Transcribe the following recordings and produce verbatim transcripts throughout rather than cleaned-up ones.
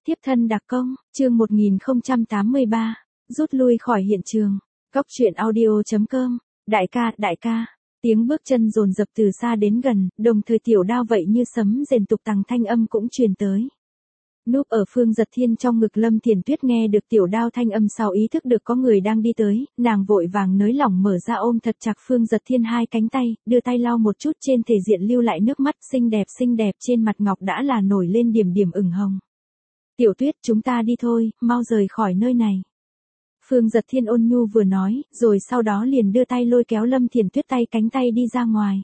Tiếp thân đặc công, chương một nghìn không trăm tám mươi ba, rút lui khỏi hiện trường. Cóc truyện audio chấm com, đại ca, đại ca. Tiếng bước chân dồn dập từ xa đến gần, đồng thời tiểu đao vậy như sấm rền tục tằng thanh âm cũng truyền tới. Núp ở Phương Giật Thiên trong ngực Lâm Thiền Tuyết nghe được tiểu đao thanh âm sau ý thức được có người đang đi tới, nàng vội vàng nới lỏng mở ra ôm thật chặt Phương Giật Thiên hai cánh tay, đưa tay lau một chút trên thể diện lưu lại nước mắt xinh đẹp xinh đẹp trên mặt ngọc đã là nổi lên điểm điểm ửng hồng. Tiểu Tuyết, chúng ta đi thôi, mau rời khỏi nơi này. Phương Giật Thiên ôn nhu vừa nói, rồi sau đó liền đưa tay lôi kéo Lâm Thiền Tuyết tay cánh tay đi ra ngoài.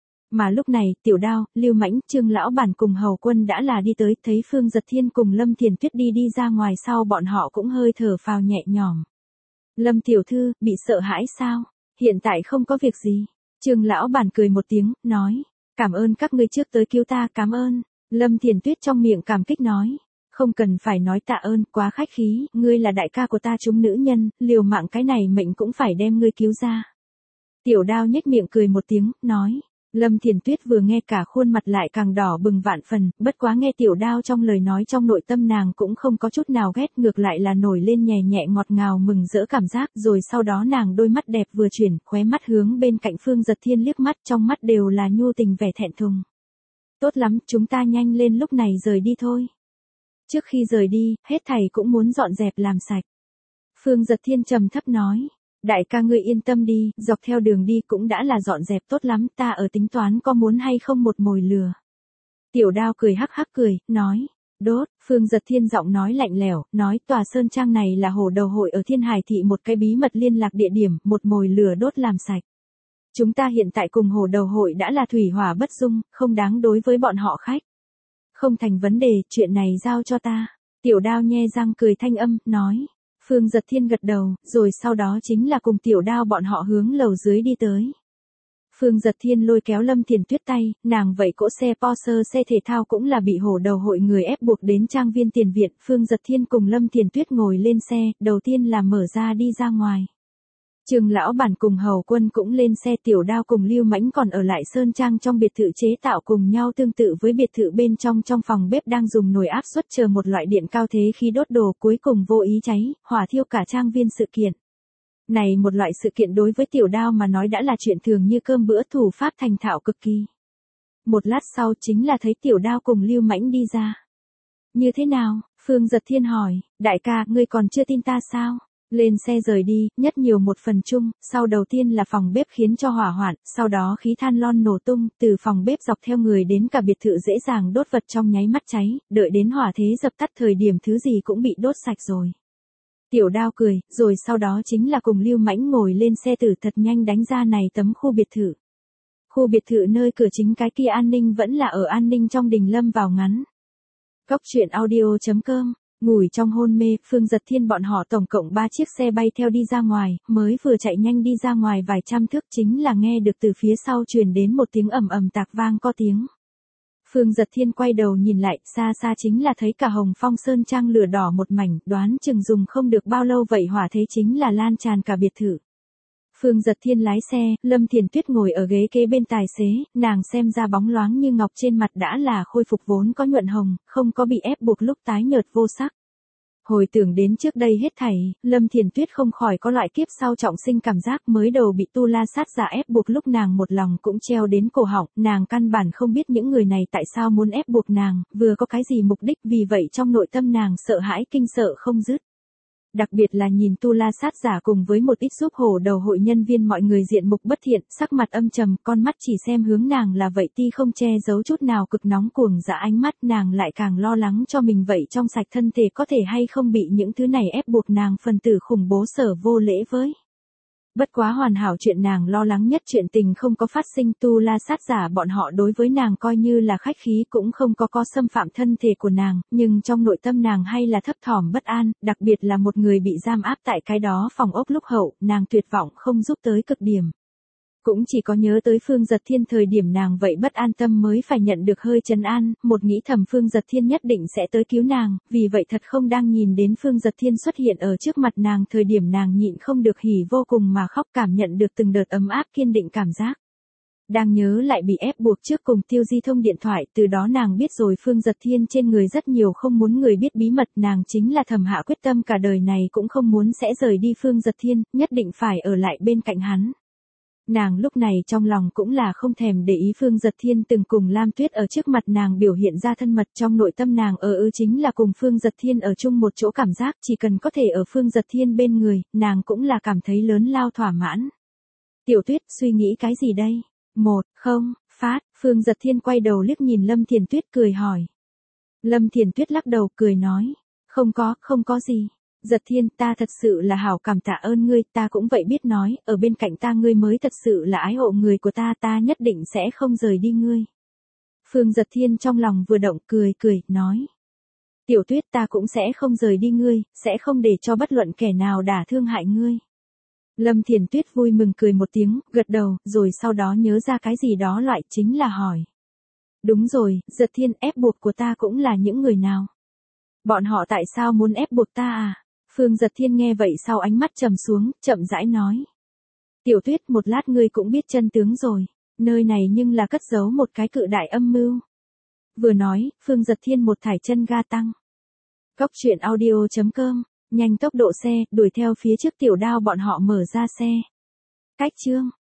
Mà lúc này, tiểu đao, Lưu Mãnh, Trương lão bản cùng hầu quân đã là đi tới, thấy Phương Giật Thiên cùng Lâm Thiền Tuyết đi đi ra ngoài sau bọn họ cũng hơi thở phào nhẹ nhõm. Lâm tiểu thư, bị sợ hãi sao? Hiện tại không có việc gì. Trương lão bản cười một tiếng, nói, cảm ơn các ngươi trước tới cứu ta, cảm ơn. Lâm Thiền Tuyết trong miệng cảm kích nói, không cần phải nói tạ ơn, quá khách khí, ngươi là đại ca của ta chúng nữ nhân, liều mạng cái này mệnh cũng phải đem ngươi cứu ra. Tiểu đao nhếch miệng cười một tiếng, nói. Lâm Thiền Tuyết vừa nghe cả khuôn mặt lại càng đỏ bừng vạn phần, bất quá nghe tiểu đao trong lời nói trong nội tâm nàng cũng không có chút nào ghét, ngược lại là nổi lên nhẹ nhẹ ngọt ngào mừng rỡ cảm giác, rồi sau đó nàng đôi mắt đẹp vừa chuyển, khóe mắt hướng bên cạnh Phương Giật Thiên liếc mắt, trong mắt đều là nhu tình vẻ thẹn thùng. Tốt lắm, chúng ta nhanh lên lúc này rời đi thôi. Trước khi rời đi, hết thảy cũng muốn dọn dẹp làm sạch. Phương Giật Thiên trầm thấp nói. Đại ca ngươi yên tâm đi, dọc theo đường đi cũng đã là dọn dẹp tốt lắm, ta ở tính toán có muốn hay không một mồi lửa. Tiểu đao cười hắc hắc cười, nói, đốt, Phương Giật Thiên giọng nói lạnh lẽo, nói tòa sơn trang này là hồ đầu hội ở Thiên Hải thị một cái bí mật liên lạc địa điểm, một mồi lửa đốt làm sạch. Chúng ta hiện tại cùng hồ đầu hội đã là thủy hỏa bất dung, không đáng đối với bọn họ khách. Không thành vấn đề, chuyện này giao cho ta. Tiểu đao nhe răng cười thanh âm, nói. Phương Giật Thiên gật đầu, rồi sau đó chính là cùng tiểu đao bọn họ hướng lầu dưới đi tới. Phương Giật Thiên lôi kéo Lâm Thiền Tuyết tay, nàng vậy cỗ xe Porsche xe thể thao cũng là bị hổ đầu hội người ép buộc đến trang viên tiền viện. Phương Giật Thiên cùng Lâm Thiền Tuyết ngồi lên xe, đầu tiên là mở ra đi ra ngoài. Trương lão bản cùng hầu quân cũng lên xe, tiểu đao cùng Lưu Mãnh còn ở lại sơn trang trong biệt thự chế tạo cùng nhau tương tự với biệt thự bên trong trong phòng bếp đang dùng nồi áp suất chờ một loại điện cao thế khi đốt đồ cuối cùng vô ý cháy, hỏa thiêu cả trang viên sự kiện. Này một loại sự kiện đối với tiểu đao mà nói đã là chuyện thường như cơm bữa, thủ pháp thành thạo cực kỳ. Một lát sau chính là thấy tiểu đao cùng Lưu Mãnh đi ra. Như thế nào? Phương Giật Thiên hỏi, đại ca, ngươi còn chưa tin ta sao? Lên xe rời đi, nhất nhiều một phần chung, sau đầu tiên là phòng bếp khiến cho hỏa hoạn, sau đó khí than lon nổ tung, từ phòng bếp dọc theo người đến cả biệt thự dễ dàng đốt vật trong nháy mắt cháy, đợi đến hỏa thế dập tắt thời điểm thứ gì cũng bị đốt sạch rồi. Tiểu đao cười, rồi sau đó chính là cùng Lưu Mãnh ngồi lên xe tử thật nhanh đánh ra này tấm khu biệt thự. Khu biệt thự nơi cửa chính cái kia an ninh vẫn là ở an ninh trong đình lâm vào ngắn. Cóc truyện audio chấm com. Ngủi trong hôn mê, Phương Giật Thiên bọn họ tổng cộng ba chiếc xe bay theo đi ra ngoài, mới vừa chạy nhanh đi ra ngoài vài trăm thước chính là nghe được từ phía sau truyền đến một tiếng ầm ầm tạc vang có tiếng. Phương Giật Thiên quay đầu nhìn lại, xa xa chính là thấy cả Hồng Phong sơn trang lửa đỏ một mảnh, đoán chừng dùng không được bao lâu vậy hỏa thế chính là lan tràn cả biệt thự. Phương Giật Thiên lái xe, Lâm Thiền Tuyết ngồi ở ghế kế bên tài xế, nàng xem ra bóng loáng như ngọc trên mặt đã là khôi phục vốn có nhuận hồng, không có bị ép buộc lúc tái nhợt vô sắc. Hồi tưởng đến trước đây hết thảy, Lâm Thiền Tuyết không khỏi có loại kiếp sau trọng sinh cảm giác mới đầu bị tu la sát giả ép buộc lúc nàng một lòng cũng treo đến cổ họng, nàng căn bản không biết những người này tại sao muốn ép buộc nàng, vừa có cái gì mục đích, vì vậy trong nội tâm nàng sợ hãi kinh sợ không dứt. Đặc biệt là nhìn tu la sát giả cùng với một ít giúp hổ đầu hội nhân viên mọi người diện mục bất thiện, sắc mặt âm trầm, con mắt chỉ xem hướng nàng là vậy ti không che giấu chút nào cực nóng cuồng dã ánh mắt, nàng lại càng lo lắng cho mình vậy trong sạch thân thể có thể hay không bị những thứ này ép buộc nàng phần tử khủng bố sở vô lễ với. Bất quá hoàn hảo chuyện nàng lo lắng nhất chuyện tình không có phát sinh, tu la sát giả bọn họ đối với nàng coi như là khách khí cũng không có có xâm phạm thân thể của nàng, nhưng trong nội tâm nàng hay là thấp thỏm bất an, đặc biệt là một người bị giam áp tại cái đó phòng ốc lúc hậu, nàng tuyệt vọng không giúp tới cực điểm. Cũng chỉ có nhớ tới Phương Giật Thiên thời điểm nàng vậy bất an tâm mới phải nhận được hơi trấn an, một nghĩ thầm Phương Giật Thiên nhất định sẽ tới cứu nàng, vì vậy thật không đang nhìn đến Phương Giật Thiên xuất hiện ở trước mặt nàng thời điểm nàng nhịn không được hỉ vô cùng mà khóc, cảm nhận được từng đợt ấm áp kiên định cảm giác. Đang nhớ lại bị ép buộc trước cùng Tiêu Di thông điện thoại, từ đó nàng biết rồi Phương Giật Thiên trên người rất nhiều không muốn người biết bí mật, nàng chính là thầm hạ quyết tâm cả đời này cũng không muốn sẽ rời đi Phương Giật Thiên, nhất định phải ở lại bên cạnh hắn. Nàng lúc này trong lòng cũng là không thèm để ý Phương Giật Thiên từng cùng Lam Tuyết ở trước mặt nàng biểu hiện ra thân mật, trong nội tâm nàng ở ư chính là cùng Phương Giật Thiên ở chung một chỗ, cảm giác chỉ cần có thể ở Phương Giật Thiên bên người, nàng cũng là cảm thấy lớn lao thỏa mãn. Tiểu Tuyết, suy nghĩ cái gì đây? Một, không, phát, Phương Giật Thiên quay đầu liếc nhìn Lâm Thiền Tuyết cười hỏi. Lâm Thiền Tuyết lắc đầu cười nói, không có, không có gì. Giật Thiên, ta thật sự là hảo cảm tạ ơn ngươi, ta cũng vậy biết nói, ở bên cạnh ta ngươi mới thật sự là ái hộ người của ta, ta nhất định sẽ không rời đi ngươi. Phương Giật Thiên trong lòng vừa động cười cười, nói. Tiểu Tuyết, ta cũng sẽ không rời đi ngươi, sẽ không để cho bất luận kẻ nào đả thương hại ngươi. Lâm Thiền Tuyết vui mừng cười một tiếng, gật đầu, rồi sau đó nhớ ra cái gì đó loại, chính là hỏi. Đúng rồi, Giật Thiên, ép buộc của ta cũng là những người nào? Bọn họ tại sao muốn ép buộc ta à? Phương Giật Thiên nghe vậy sau ánh mắt trầm xuống, chậm rãi nói. Tiểu Tuyết, một lát ngươi cũng biết chân tướng rồi, nơi này nhưng là cất giấu một cái cự đại âm mưu. Vừa nói, Phương Giật Thiên một thải chân ga tăng. Cóc truyện audio chấm com, nhanh tốc độ xe, đuổi theo phía trước Tiểu Đao bọn họ mở ra xe. Cách chương